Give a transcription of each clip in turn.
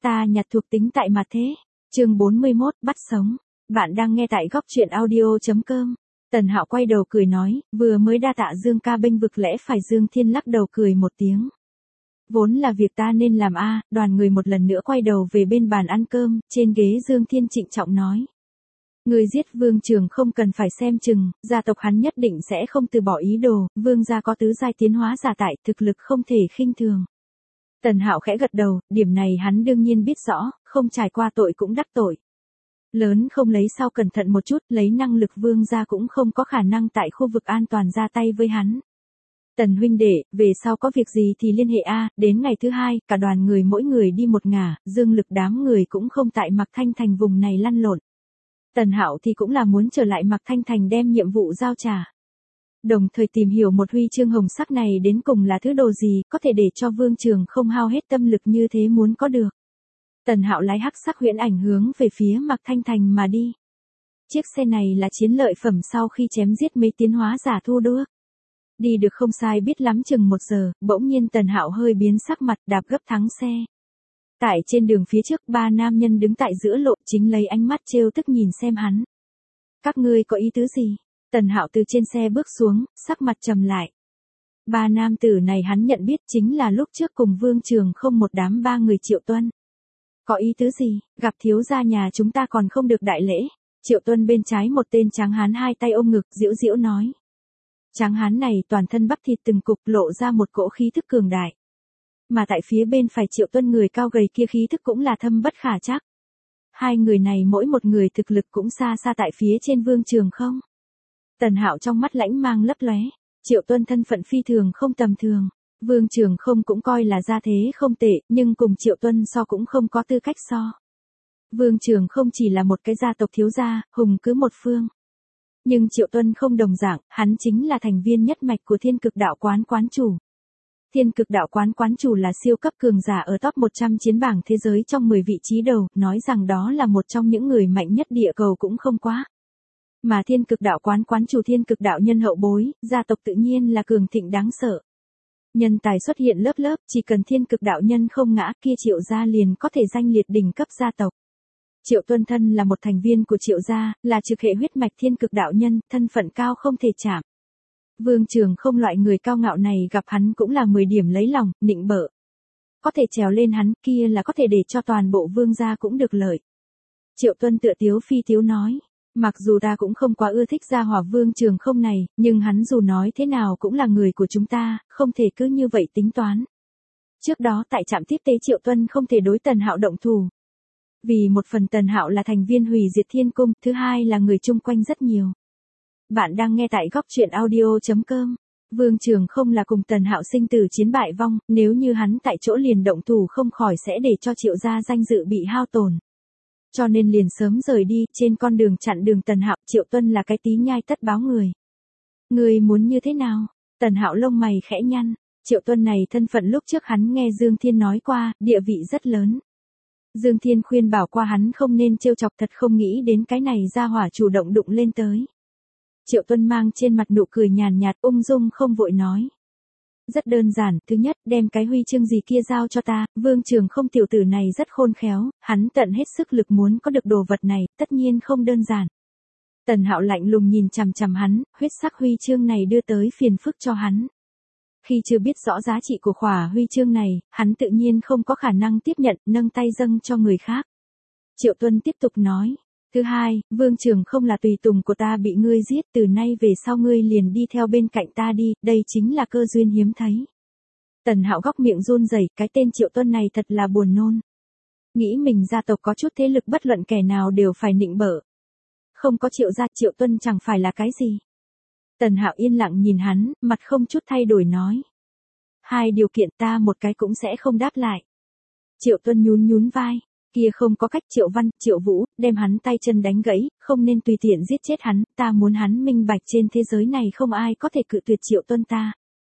Ta nhặt thuộc tính tại mặt thế. Chương 41, bắt sống. Bạn đang nghe tại góc truyện audio.com. Tần Hạo quay đầu cười nói, vừa mới đa tạ Dương ca bênh vực lẽ phải. Dương Thiên lắc đầu cười một tiếng. Vốn là việc ta nên làm a. Đoàn người một lần nữa quay đầu về bên bàn ăn cơm, trên ghế Dương Thiên trịnh trọng nói. Người giết Vương Trường không cần phải xem chừng, gia tộc hắn nhất định sẽ không từ bỏ ý đồ, Vương gia có tứ giai tiến hóa giả tại, thực lực không thể khinh thường. Tần Hạo khẽ gật đầu, điểm này hắn đương nhiên biết rõ, không trải qua tội cũng đắc tội. Lớn không lấy sao cẩn thận một chút, lấy năng lực Vương gia cũng không có khả năng tại khu vực an toàn ra tay với hắn. Tần huynh đệ, về sau có việc gì thì liên hệ a. Đến ngày thứ hai, cả đoàn người mỗi người đi một ngả, Dương Lực đám người cũng không tại Mạc Thanh Thành vùng này lăn lộn. Tần Hạo thì cũng là muốn trở lại Mạc Thanh Thành đem nhiệm vụ giao trả. Đồng thời tìm hiểu một huy chương hồng sắc này đến cùng là thứ đồ gì, có thể để cho Vương Trường không hao hết tâm lực như thế muốn có được. Tần Hạo lái hắc sắc huyễn ảnh hướng về phía Mạc Thanh Thành mà đi. Chiếc xe này là chiến lợi phẩm sau khi chém giết mấy tiến hóa giả thu đua. Đi được không sai biết lắm chừng 1 giờ, bỗng nhiên Tần Hạo hơi biến sắc mặt đạp gấp thắng xe. Tại trên đường phía trước 3 nam nhân đứng tại giữa lộ chính lấy ánh mắt trêu tức nhìn xem hắn. Các ngươi có ý tứ gì? Tần Hạo từ trên xe bước xuống, sắc mặt trầm lại. 3 nam tử này hắn nhận biết chính là lúc trước cùng Vương Trường không một đám 3 người Triệu Tuân. Có ý tứ gì? Gặp thiếu gia nhà chúng ta còn không được đại lễ. Triệu Tuân bên trái một tên tráng hán hai tay ôm ngực giễu giễu nói. Tráng hán này toàn thân bắp thịt từng cục lộ ra một cỗ khí thức cường đại. Mà tại phía bên phải Triệu Tuân người cao gầy kia khí thức cũng là thâm bất khả trắc. Hai người này mỗi một người thực lực cũng xa xa tại phía trên Vương Trường không. Tần Hạo trong mắt lãnh mang lấp lóe, Triệu Tuân thân phận phi thường không tầm thường, Vương Trường không cũng coi là gia thế không tệ, nhưng cùng Triệu Tuân so cũng không có tư cách so. Vương Trường không chỉ là một cái gia tộc thiếu gia, hùng cứ một phương. Nhưng Triệu Tuân không đồng dạng, hắn chính là thành viên nhất mạch của Thiên Cực Đạo quán quán chủ. Thiên Cực Đạo quán quán chủ là siêu cấp cường giả ở top 100 chiến bảng thế giới trong 10 vị trí đầu, nói rằng đó là một trong những người mạnh nhất địa cầu cũng không quá. Mà Thiên Cực Đạo quán quán chủ Thiên Cực Đạo nhân hậu bối, gia tộc tự nhiên là cường thịnh đáng sợ. Nhân tài xuất hiện lớp lớp, chỉ cần Thiên Cực Đạo nhân không ngã kia Triệu gia liền có thể danh liệt đỉnh cấp gia tộc. Triệu Tuân thân là một thành viên của Triệu gia, là trực hệ huyết mạch Thiên Cực Đạo nhân, thân phận cao không thể chạm. Vương Trường không loại người cao ngạo này gặp hắn cũng là 10 điểm lấy lòng, nịnh bợ. Có thể trèo lên hắn kia là có thể để cho toàn bộ Vương gia cũng được lợi. Triệu Tuân tựa tiếu phi tiếu nói. Mặc dù ta cũng không quá ưa thích gia hỏa Vương Trường không này, nhưng hắn dù nói thế nào cũng là người của chúng ta, không thể cứ như vậy tính toán. Trước đó tại trạm tiếp tế Triệu Tuân không thể đối Tần Hạo động thủ. Vì một phần Tần Hạo là thành viên hủy diệt thiên cung, thứ hai là người chung quanh rất nhiều. Bạn đang nghe tại góc truyện audio.com. Vương Trường không là cùng Tần Hạo sinh tử chiến bại vong, nếu như hắn tại chỗ liền động thủ không khỏi sẽ để cho Triệu gia danh dự bị hao tổn. Cho nên liền sớm rời đi, trên con đường chặn đường Tần Hạo, Triệu Tuân là cái tí nhai tất báo người. Người muốn như thế nào? Tần Hạo lông mày khẽ nhăn, Triệu Tuân này thân phận lúc trước hắn nghe Dương Thiên nói qua, địa vị rất lớn. Dương Thiên khuyên bảo qua hắn không nên trêu chọc, thật không nghĩ đến cái này ra hỏa chủ động đụng lên tới. Triệu Tuân mang trên mặt nụ cười nhàn nhạt ung dung không vội nói. Rất đơn giản, thứ nhất, đem cái huy chương gì kia giao cho ta, Vương Trường không tiểu tử này rất khôn khéo, hắn tận hết sức lực muốn có được đồ vật này, tất nhiên không đơn giản. Tần Hạo lạnh lùng nhìn chằm chằm hắn, huyết sắc huy chương này đưa tới phiền phức cho hắn. Khi chưa biết rõ giá trị của khỏa huy chương này, hắn tự nhiên không có khả năng tiếp nhận, nâng tay dâng cho người khác. Triệu Tuân tiếp tục nói. Thứ hai, Vương Trường không là tùy tùng của ta bị ngươi giết, từ nay về sau ngươi liền đi theo bên cạnh ta đi, đây chính là cơ duyên hiếm thấy. Tần Hạo góc miệng run rẩy, cái tên Triệu Tuân này thật là buồn nôn. Nghĩ mình gia tộc có chút thế lực bất luận kẻ nào đều phải nịnh bợ. Không có Triệu gia, Triệu Tuân chẳng phải là cái gì. Tần Hạo yên lặng nhìn hắn, mặt không chút thay đổi nói. 2 điều kiện ta một cái cũng sẽ không đáp lại. Triệu Tuân nhún nhún vai. Kia không có cách Triệu Văn, Triệu Vũ, đem hắn tay chân đánh gãy, không nên tùy tiện giết chết hắn, ta muốn hắn minh bạch trên thế giới này không ai có thể cự tuyệt Triệu Tuân ta.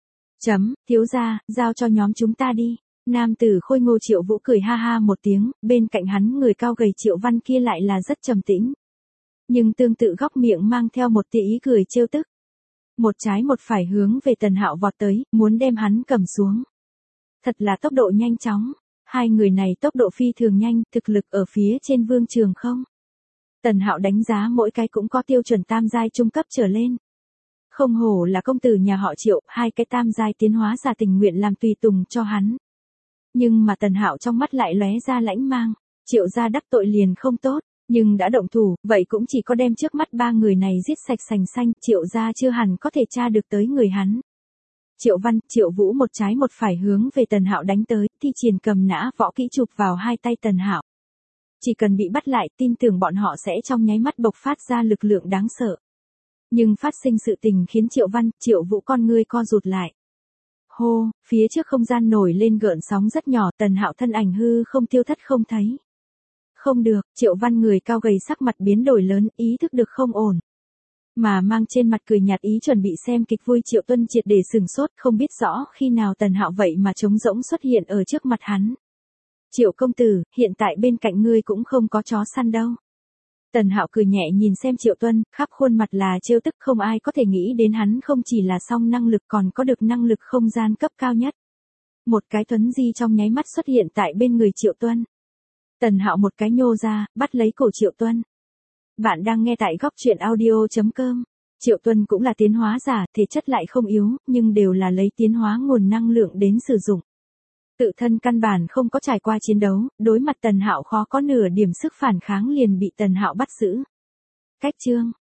Thiếu gia, giao cho nhóm chúng ta đi. Nam tử khôi ngô Triệu Vũ cười ha ha một tiếng, bên cạnh hắn người cao gầy Triệu Văn kia lại là rất trầm tĩnh. Nhưng tương tự góc miệng mang theo một tia ý cười trêu tức. Một trái một phải hướng về Tần Hạo vọt tới, muốn đem hắn cầm xuống. Thật là tốc độ nhanh chóng. Hai người này tốc độ phi thường nhanh, thực lực ở phía trên vương trường không? Tần Hạo đánh giá mỗi cái cũng có tiêu chuẩn tam giai trung cấp trở lên. Không hổ là công tử nhà họ Triệu, hai cái tam giai tiến hóa giả tình nguyện làm tùy tùng cho hắn. Nhưng mà Tần Hạo trong mắt lại lóe ra lãnh mang, Triệu gia đắc tội liền không tốt, nhưng đã động thủ, vậy cũng chỉ có đem trước mắt ba người này giết sạch sành xanh, Triệu gia chưa hẳn có thể tra được tới người hắn. Triệu Văn, Triệu Vũ một trái một phải hướng về Tần Hạo đánh tới, Thi Triển cầm nã võ kỹ chụp vào hai tay Tần Hạo. Chỉ cần bị bắt lại, tin tưởng bọn họ sẽ trong nháy mắt bộc phát ra lực lượng đáng sợ. Nhưng phát sinh sự tình khiến Triệu Văn, Triệu Vũ con ngươi co rụt lại. Hô, phía trước không gian nổi lên gợn sóng rất nhỏ, Tần Hạo thân ảnh hư không tiêu thất không thấy. Không được, Triệu Văn người cao gầy sắc mặt biến đổi lớn, ý thức được không ổn. Mà mang trên mặt cười nhạt ý chuẩn bị xem kịch vui Triệu Tuân triệt để sừng sốt, không biết rõ khi nào Tần Hạo vậy mà trống rỗng xuất hiện ở trước mặt hắn. Triệu công tử, hiện tại bên cạnh ngươi cũng không có chó săn đâu. Tần Hạo cười nhẹ nhìn xem Triệu Tuân, khắp khuôn mặt là trêu tức, không ai có thể nghĩ đến hắn không chỉ là song năng lực còn có được năng lực không gian cấp cao nhất. Một cái thuấn di trong nháy mắt xuất hiện tại bên người Triệu Tuân. Tần Hạo một cái nhô ra, bắt lấy cổ Triệu Tuân. Bạn đang nghe tại góc truyện audio.com. Triệu Tuân cũng là tiến hóa giả, thể chất lại không yếu, nhưng đều là lấy tiến hóa nguồn năng lượng đến sử dụng. Tự thân căn bản không có trải qua chiến đấu, đối mặt Tần Hạo khó có nửa điểm sức phản kháng liền bị Tần Hạo bắt giữ. Cách chương